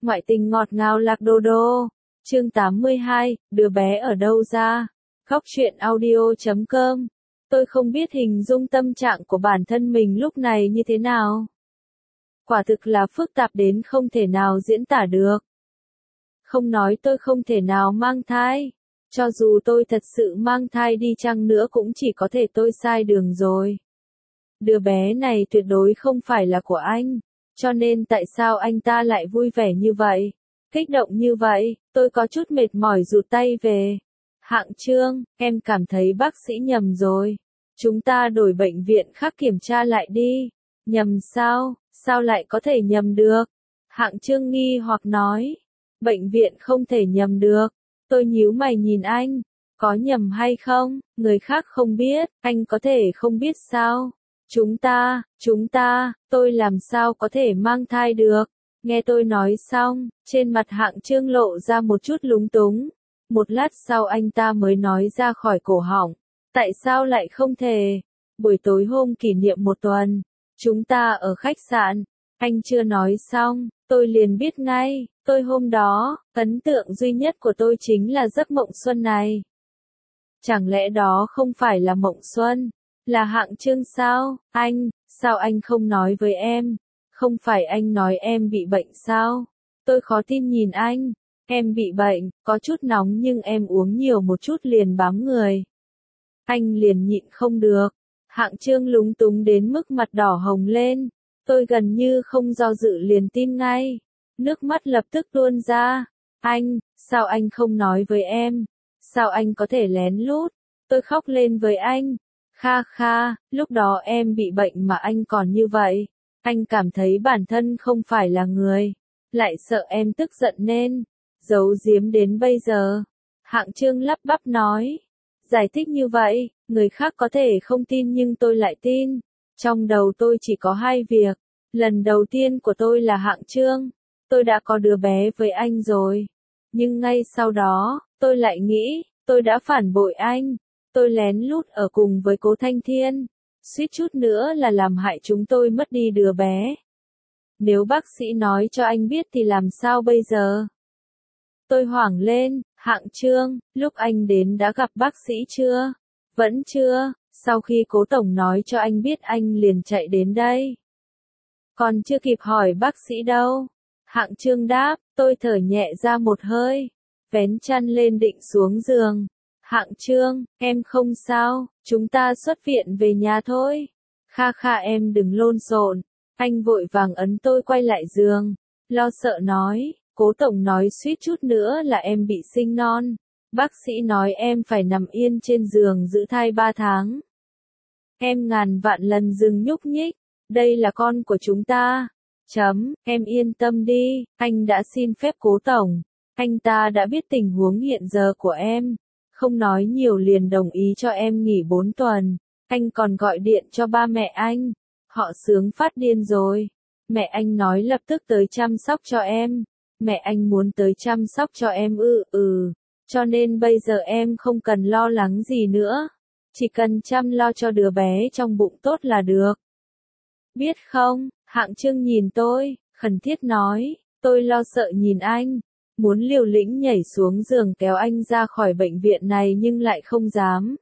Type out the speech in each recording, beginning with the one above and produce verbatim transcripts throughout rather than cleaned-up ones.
Ngoại tình ngọt ngào lạc đô đô. Chương tám mươi hai, đứa bé ở đâu ra? Góc truyện audio chấm com. Tôi không biết hình dung tâm trạng của bản thân mình lúc này như thế nào. Quả thực là phức tạp đến không thể nào diễn tả được. Không nói tôi không thể nào mang thai. Cho dù tôi thật sự mang thai đi chăng nữa cũng chỉ có thể tôi sai đường rồi. Đứa bé này tuyệt đối không phải là của anh. Cho nên tại sao anh ta lại vui vẻ như vậy? Kích động như vậy, tôi có chút mệt mỏi rụt tay về. Hạng Trương, em cảm thấy bác sĩ nhầm rồi. Chúng ta đổi bệnh viện khác kiểm tra lại đi. Nhầm sao? Sao lại có thể nhầm được? Hạng Trương nghi hoặc nói. Bệnh viện không thể nhầm được. Tôi nhíu mày nhìn anh. Có nhầm hay không? Người khác không biết, anh có thể không biết sao? Chúng ta, chúng ta, tôi làm sao có thể mang thai được? Nghe tôi nói xong, trên mặt Hạng Trương lộ ra một chút lúng túng. Một lát sau anh ta mới nói ra khỏi cổ họng. Tại sao lại không thể? Buổi tối hôm kỷ niệm một tuần, chúng ta ở khách sạn. Anh chưa nói xong, tôi liền biết ngay. Tôi hôm đó, ấn tượng duy nhất của tôi chính là giấc mộng xuân này. Chẳng lẽ đó không phải là mộng xuân? Là Hạng Trương sao? Anh, sao anh không nói với em? Không phải anh nói em bị bệnh sao? Tôi khó tin nhìn anh. Em bị bệnh, có chút nóng nhưng em uống nhiều một chút liền bám người. Anh liền nhịn không được. Hạng Trương lúng túng đến mức mặt đỏ hồng lên. Tôi gần như không do dự liền tin ngay. Nước mắt lập tức tuôn ra. Anh, sao anh không nói với em? Sao anh có thể lén lút? Tôi khóc lên với anh. Kha kha, lúc đó em bị bệnh mà anh còn như vậy. Anh cảm thấy bản thân không phải là người. Lại sợ em tức giận nên giấu giếm đến bây giờ. Hạng Trương lắp bắp nói. Giải thích như vậy, người khác có thể không tin nhưng tôi lại tin. Trong đầu tôi chỉ có hai việc. Lần đầu tiên của tôi là Hạng Trương. Tôi đã có đứa bé với anh rồi. Nhưng ngay sau đó, tôi lại nghĩ, tôi đã phản bội anh. Tôi lén lút ở cùng với Cố Thanh Thiên. Suýt chút nữa là làm hại chúng tôi mất đi đứa bé. Nếu bác sĩ nói cho anh biết thì làm sao bây giờ? Tôi hoảng lên. Hạng Trương, lúc anh đến đã gặp bác sĩ chưa? Vẫn chưa. Sau khi Cố Tổng nói cho anh biết anh liền chạy đến đây. Còn chưa kịp hỏi bác sĩ đâu. Hạng Trương đáp, tôi thở nhẹ ra một hơi. Vén chăn lên định xuống giường. Hạng Trương, em không sao, chúng ta xuất viện về nhà thôi. Kha kha em đừng lộn xộn. Anh vội vàng ấn tôi quay lại giường. Lo sợ nói, Cố Tổng nói suýt chút nữa là em bị sinh non. Bác sĩ nói em phải nằm yên trên giường giữ thai ba tháng. Em ngàn vạn lần đừng nhúc nhích. Đây là con của chúng ta. Chấm, em yên tâm đi, anh đã xin phép Cố Tổng. Anh ta đã biết tình huống hiện giờ của em. Không nói nhiều liền đồng ý cho em nghỉ bốn tuần. Anh còn gọi điện cho ba mẹ anh. Họ sướng phát điên rồi. Mẹ anh nói lập tức tới chăm sóc cho em. Mẹ anh muốn tới chăm sóc cho em ư ừ. Cho nên bây giờ em không cần lo lắng gì nữa. Chỉ cần chăm lo cho đứa bé trong bụng tốt là được. Biết không, Hạng Trương nhìn tôi, khẩn thiết nói. Tôi lo sợ nhìn anh. Muốn liều lĩnh nhảy xuống giường kéo anh ra khỏi bệnh viện này nhưng lại không dám.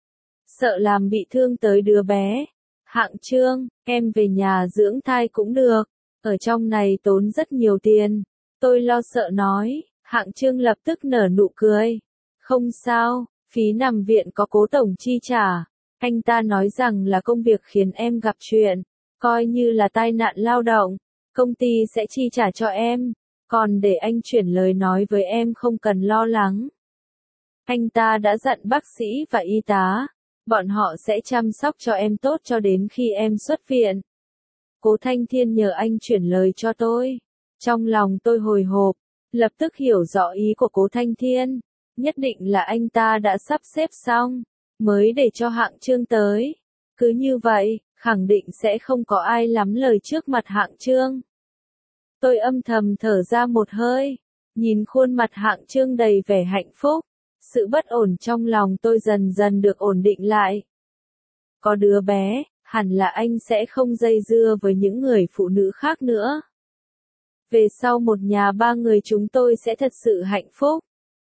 Sợ làm bị thương tới đứa bé. Hạng Trương, em về nhà dưỡng thai cũng được. Ở trong này tốn rất nhiều tiền. Tôi lo sợ nói. Hạng Trương lập tức nở nụ cười. Không sao, phí nằm viện có Cố Tổng chi trả. Anh ta nói rằng là công việc khiến em gặp chuyện. Coi như là tai nạn lao động. Công ty sẽ chi trả cho em. Còn để anh chuyển lời nói với em không cần lo lắng. Anh ta đã dặn bác sĩ và y tá. Bọn họ sẽ chăm sóc cho em tốt cho đến khi em xuất viện. Cố Thanh Thiên nhờ anh chuyển lời cho tôi. Trong lòng tôi hồi hộp. Lập tức hiểu rõ ý của Cố Thanh Thiên. Nhất định là anh ta đã sắp xếp xong. Mới để cho Hạng Trương tới. Cứ như vậy, khẳng định sẽ không có ai lắm lời trước mặt Hạng Trương. Tôi âm thầm thở ra một hơi, nhìn khuôn mặt Hạng Trương đầy vẻ hạnh phúc, sự bất ổn trong lòng tôi dần dần được ổn định lại. Có đứa bé, hẳn là anh sẽ không dây dưa với những người phụ nữ khác nữa. Về sau một nhà ba người chúng tôi sẽ thật sự hạnh phúc.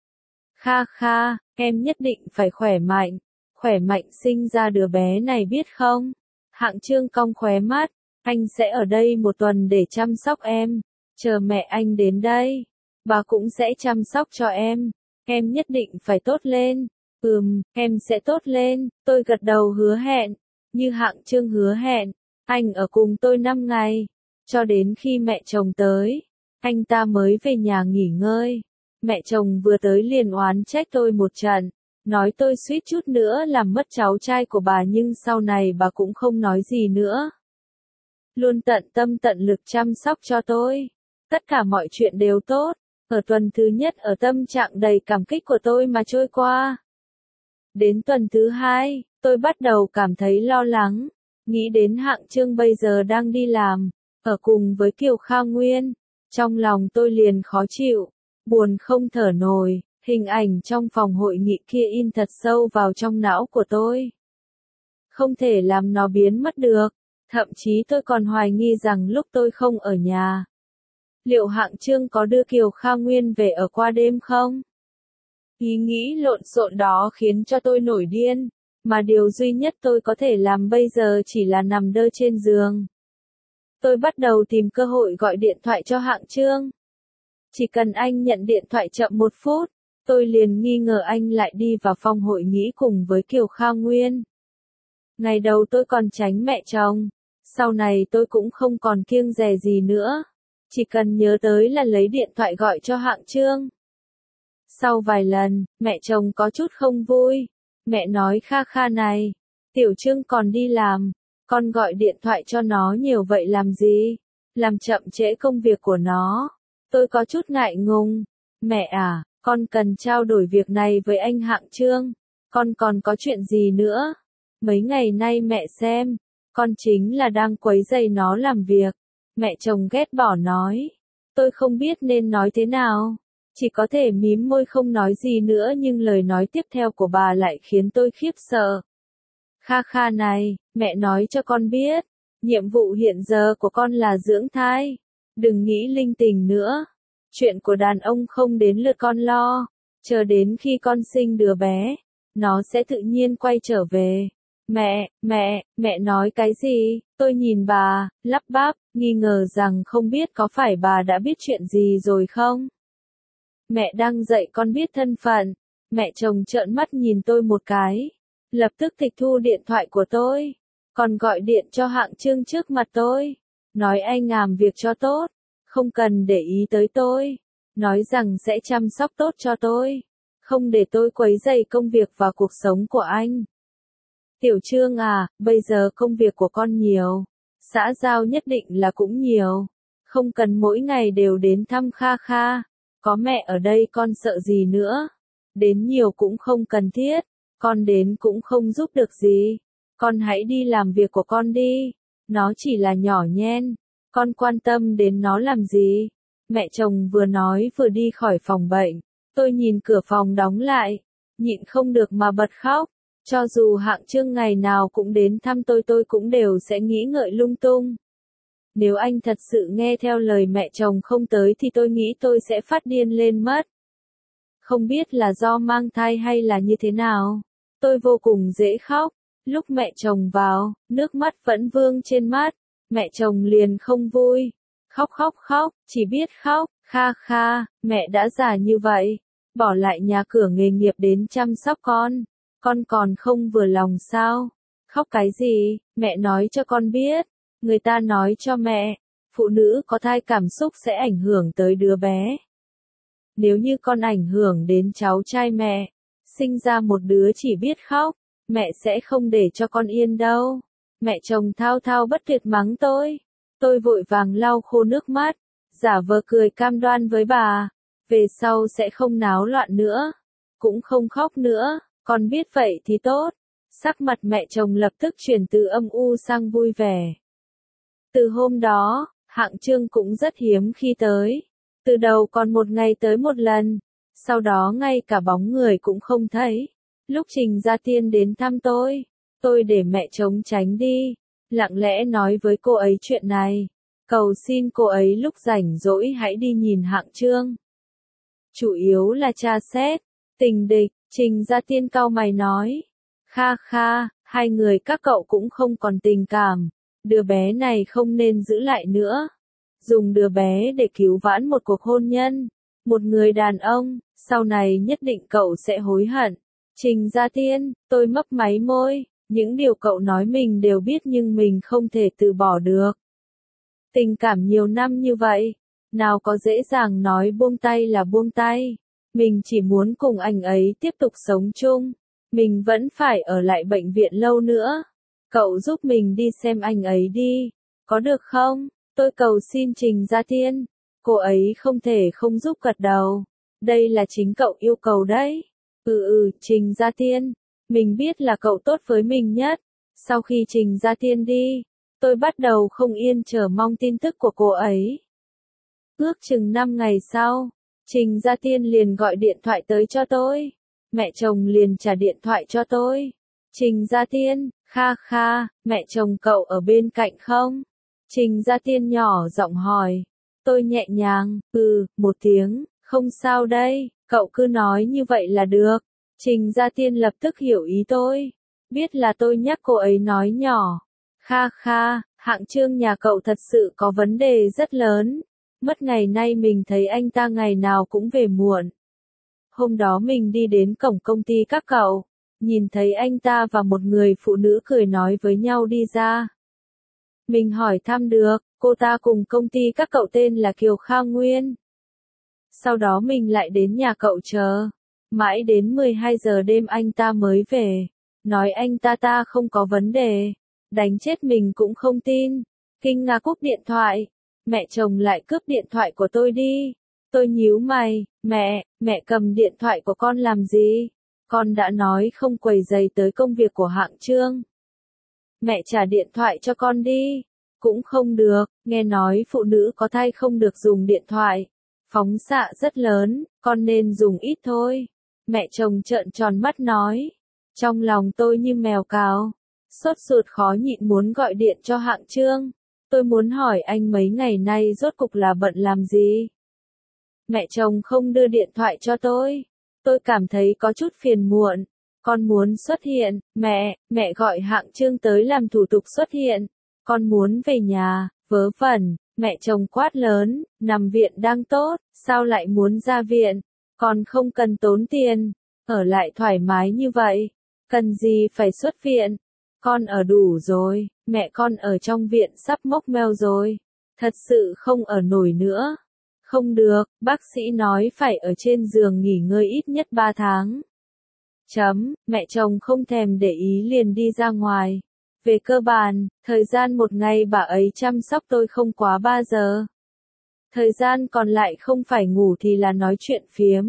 Kha kha, em nhất định phải khỏe mạnh, khỏe mạnh sinh ra đứa bé này biết không? Hạng Trương cong khóe mắt, anh sẽ ở đây một tuần để chăm sóc em, chờ mẹ anh đến đây, bà cũng sẽ chăm sóc cho em, em nhất định phải tốt lên, ừm, em sẽ tốt lên, tôi gật đầu hứa hẹn, như Hạng Trương hứa hẹn, anh ở cùng tôi năm ngày, cho đến khi mẹ chồng tới, anh ta mới về nhà nghỉ ngơi. Mẹ chồng vừa tới liền oán trách tôi một trận, nói tôi suýt chút nữa làm mất cháu trai của bà nhưng sau này bà cũng không nói gì nữa. Luôn tận tâm tận lực chăm sóc cho tôi. Tất cả mọi chuyện đều tốt. Ở tuần thứ nhất ở tâm trạng đầy cảm kích của tôi mà trôi qua. Đến tuần thứ hai, tôi bắt đầu cảm thấy lo lắng. Nghĩ đến Hạng Trương bây giờ đang đi làm, ở cùng với Kiều Kha Nguyên. Trong lòng tôi liền khó chịu. Buồn không thở nổi, hình ảnh trong phòng hội nghị kia in thật sâu vào trong não của tôi. Không thể làm nó biến mất được, thậm chí tôi còn hoài nghi rằng lúc tôi không ở nhà, liệu Hạng Trương có đưa Kiều Kha Nguyên về ở qua đêm không? Ý nghĩ lộn xộn đó khiến cho tôi nổi điên, mà điều duy nhất tôi có thể làm bây giờ chỉ là nằm đơ trên giường. Tôi bắt đầu tìm cơ hội gọi điện thoại cho Hạng Trương. Chỉ cần anh nhận điện thoại chậm một phút, tôi liền nghi ngờ anh lại đi vào phòng hội nghị cùng với Kiều Kha Nguyên. Ngày đầu tôi còn tránh mẹ chồng, sau này tôi cũng không còn kiêng dè gì nữa. Chỉ cần nhớ tới là lấy điện thoại gọi cho Hạng Trương. Sau vài lần, mẹ chồng có chút không vui. Mẹ nói Kha Kha này, Tiểu Trương còn đi làm, con gọi điện thoại cho nó nhiều vậy làm gì? Làm chậm trễ công việc của nó. Tôi có chút ngại ngùng. Mẹ à, con cần trao đổi việc này với anh Hạng Trương. Con còn có chuyện gì nữa? Mấy ngày nay mẹ xem, con chính là đang quấy rầy nó làm việc. Mẹ chồng ghét bỏ nói. Tôi không biết nên nói thế nào. Chỉ có thể mím môi không nói gì nữa nhưng lời nói tiếp theo của bà lại khiến tôi khiếp sợ. Kha Kha này, mẹ nói cho con biết. Nhiệm vụ hiện giờ của con là dưỡng thai. Đừng nghĩ linh tinh nữa. Chuyện của đàn ông không đến lượt con lo. Chờ đến khi con sinh đứa bé, nó sẽ tự nhiên quay trở về. Mẹ, mẹ, mẹ nói cái gì? Tôi nhìn bà, lắp bắp, nghi ngờ rằng không biết có phải bà đã biết chuyện gì rồi không? Mẹ đang dạy con biết thân phận. Mẹ chồng trợn mắt nhìn tôi một cái. Lập tức tịch thu điện thoại của tôi. Còn gọi điện cho Hạng Trương trước mặt tôi. Nói anh làm việc cho tốt. Không cần để ý tới tôi. Nói rằng sẽ chăm sóc tốt cho tôi. Không để tôi quấy rầy công việc và cuộc sống của anh. Tiểu Trương à, bây giờ công việc của con nhiều. Xã giao nhất định là cũng nhiều. Không cần mỗi ngày đều đến thăm Kha Kha. Có mẹ ở đây con sợ gì nữa. Đến nhiều cũng không cần thiết. Con đến cũng không giúp được gì. Con hãy đi làm việc của con đi. Nó chỉ là nhỏ nhen. Con quan tâm đến nó làm gì? Mẹ chồng vừa nói vừa đi khỏi phòng bệnh. Tôi nhìn cửa phòng đóng lại. Nhịn không được mà bật khóc. Cho dù Hạng Trương ngày nào cũng đến thăm tôi tôi cũng đều sẽ nghĩ ngợi lung tung. Nếu anh thật sự nghe theo lời mẹ chồng không tới thì tôi nghĩ tôi sẽ phát điên lên mất. Không biết là do mang thai hay là như thế nào. Tôi vô cùng dễ khóc. Lúc mẹ chồng vào, nước mắt vẫn vương trên mắt. Mẹ chồng liền không vui. Khóc khóc khóc, chỉ biết khóc. Kha Kha, mẹ đã già như vậy. Bỏ lại nhà cửa nghề nghiệp đến chăm sóc con. Con còn không vừa lòng sao? Khóc cái gì? Mẹ nói cho con biết. Người ta nói cho mẹ, phụ nữ có thai cảm xúc sẽ ảnh hưởng tới đứa bé. Nếu như con ảnh hưởng đến cháu trai mẹ, sinh ra một đứa chỉ biết khóc, mẹ sẽ không để cho con yên đâu. Mẹ chồng thao thao bất tuyệt mắng tôi. Tôi vội vàng lau khô nước mắt, giả vờ cười cam đoan với bà. Về sau sẽ không náo loạn nữa, cũng không khóc nữa, con biết vậy thì tốt. Sắc mặt mẹ chồng lập tức chuyển từ âm u sang vui vẻ. Từ hôm đó, Hạng Trương cũng rất hiếm khi tới. Từ đầu còn một ngày tới một lần, sau đó ngay cả bóng người cũng không thấy. Lúc Trình Gia Tiên đến thăm tôi, tôi để mẹ chồng tránh đi, lặng lẽ nói với cô ấy chuyện này. Cầu xin cô ấy lúc rảnh rỗi hãy đi nhìn hạng chương. Chủ yếu là tra xét, tình địch, Trình Gia Tiên cau mày nói. Kha kha, hai người các cậu cũng không còn tình cảm, đứa bé này không nên giữ lại nữa. Dùng đứa bé để cứu vãn một cuộc hôn nhân, một người đàn ông, sau này nhất định cậu sẽ hối hận. Trình Gia Tiên, tôi mấp máy môi, những điều cậu nói mình đều biết nhưng mình không thể từ bỏ được. Tình cảm nhiều năm như vậy, nào có dễ dàng nói buông tay là buông tay. Mình chỉ muốn cùng anh ấy tiếp tục sống chung. Mình vẫn phải ở lại bệnh viện lâu nữa. Cậu giúp mình đi xem anh ấy đi. Có được không? Tôi cầu xin Trình Gia Tiên. Cô ấy không thể không giúp gật đầu. Đây là chính cậu yêu cầu đấy. Ừ ừ, Trình Gia Tiên. Mình biết là cậu tốt với mình nhất. Sau khi Trình Gia Tiên đi, tôi bắt đầu không yên chờ mong tin tức của cô ấy. Ước chừng năm ngày sau, Trình Gia Tiên liền gọi điện thoại tới cho tôi. Mẹ chồng liền trả điện thoại cho tôi. Trình Gia Tiên, kha kha, mẹ chồng cậu ở bên cạnh không? Trình Gia Tiên nhỏ giọng hỏi. Tôi nhẹ nhàng, ừ, một tiếng, không sao đây, cậu cứ nói như vậy là được. Trình Gia Tiên lập tức hiểu ý tôi. Biết là tôi nhắc cô ấy nói nhỏ. Kha kha, hạng chương nhà cậu thật sự có vấn đề rất lớn. Mất ngày nay mình thấy anh ta ngày nào cũng về muộn. Hôm đó mình đi đến cổng công ty các cậu, nhìn thấy anh ta và một người phụ nữ cười nói với nhau đi ra. Mình hỏi thăm được, cô ta cùng công ty các cậu tên là Kiều Kha Nguyên. Sau đó mình lại đến nhà cậu chờ, mãi đến mười hai giờ đêm anh ta mới về, nói anh ta ta không có vấn đề, đánh chết mình cũng không tin, kinh ngạc cúp điện thoại. Mẹ chồng lại cướp điện thoại của tôi đi. Tôi nhíu mày, mẹ, mẹ cầm điện thoại của con làm gì? Con đã nói không quấy rầy tới công việc của hạng chương. Mẹ trả điện thoại cho con đi. Cũng không được, nghe nói phụ nữ có thai không được dùng điện thoại. Phóng xạ rất lớn, con nên dùng ít thôi. Mẹ chồng trợn tròn mắt nói. Trong lòng tôi như mèo cào. Sốt ruột khó nhịn muốn gọi điện cho hạng chương. Tôi muốn hỏi anh mấy ngày nay rốt cục là bận làm gì? Mẹ chồng không đưa điện thoại cho tôi. Tôi cảm thấy có chút phiền muộn. Con muốn xuất hiện, mẹ, mẹ gọi hạng chương tới làm thủ tục xuất hiện. Con muốn về nhà, vớ vẩn, mẹ chồng quát lớn, nằm viện đang tốt, sao lại muốn ra viện? Con không cần tốn tiền, ở lại thoải mái như vậy, cần gì phải xuất viện? Con ở đủ rồi, mẹ con ở trong viện sắp mốc meo rồi, thật sự không ở nổi nữa. Không được, bác sĩ nói phải ở trên giường nghỉ ngơi ít nhất ba tháng. Chấm, mẹ chồng không thèm để ý liền đi ra ngoài. Về cơ bản, thời gian một ngày bà ấy chăm sóc tôi không quá ba giờ. Thời gian còn lại không phải ngủ thì là nói chuyện phiếm.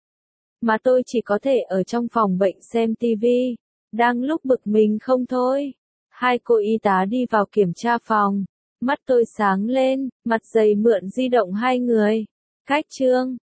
Mà tôi chỉ có thể ở trong phòng bệnh xem tivi. Đang lúc bực mình không thôi. Hai cô y tá đi vào kiểm tra phòng. Mắt tôi sáng lên, mặt dày mượn di động hai người. Cách chương,